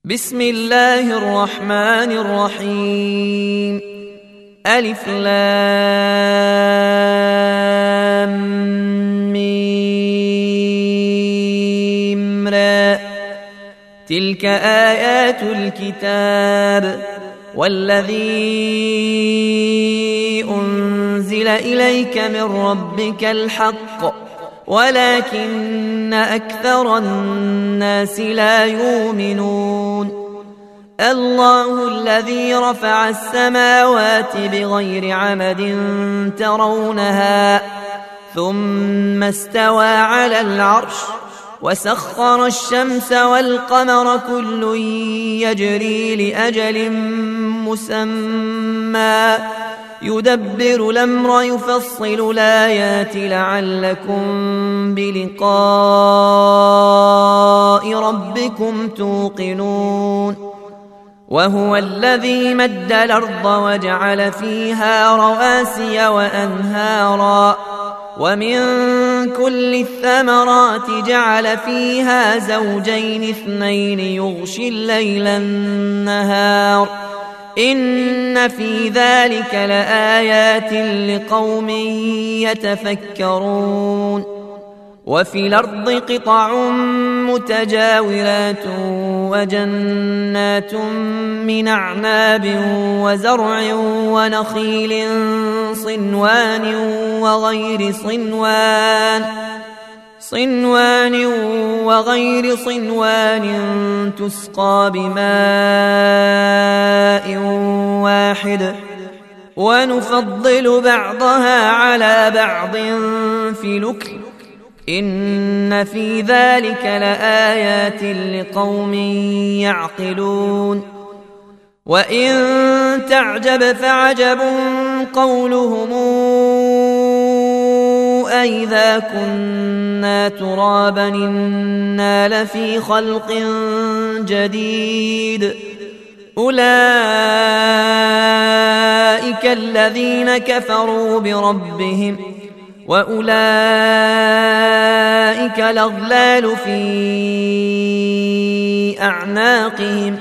بسم الله الرحمن الرحيم. ألف لام ميم را. تلك آيات الكتاب والذي أنزل إليك من ربك الحق ولكن أكثر الناس لا يؤمنون. الله الذي رفع السماوات بغير عمد ترونها ثم استوى على العرش وسخر الشمس والقمر كل يجري لأجل مسمى يدبر الأمر يفصل الآيات لعلكم بلقاء ربكم توقنون. وهو الذي مد الأرض وجعل فيها رواسي وأنهارا ومن كل الثمرات جعل فيها زوجين اثنين يغشي الليل النهار إن في ذلك لآيات لقوم يتفكرون. وفي الأرض قطع متجاورات وجنات من أعناب وزرع ونخيل صنوان وغير صنوان تسقى بماء واحد ونفضل بعضها على بعض في الأكل إن في ذلك لآيات لقوم يعقلون. وإن تعجب فعجب قولهم أإذا كنا ترابا إنا لفي خلق جديد أولئك الذين كفروا بربهم وأولئك الأغلال في أعناقهم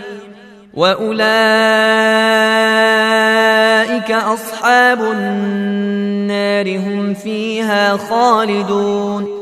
وأولئك أصحاب النار هم فيها خالدون.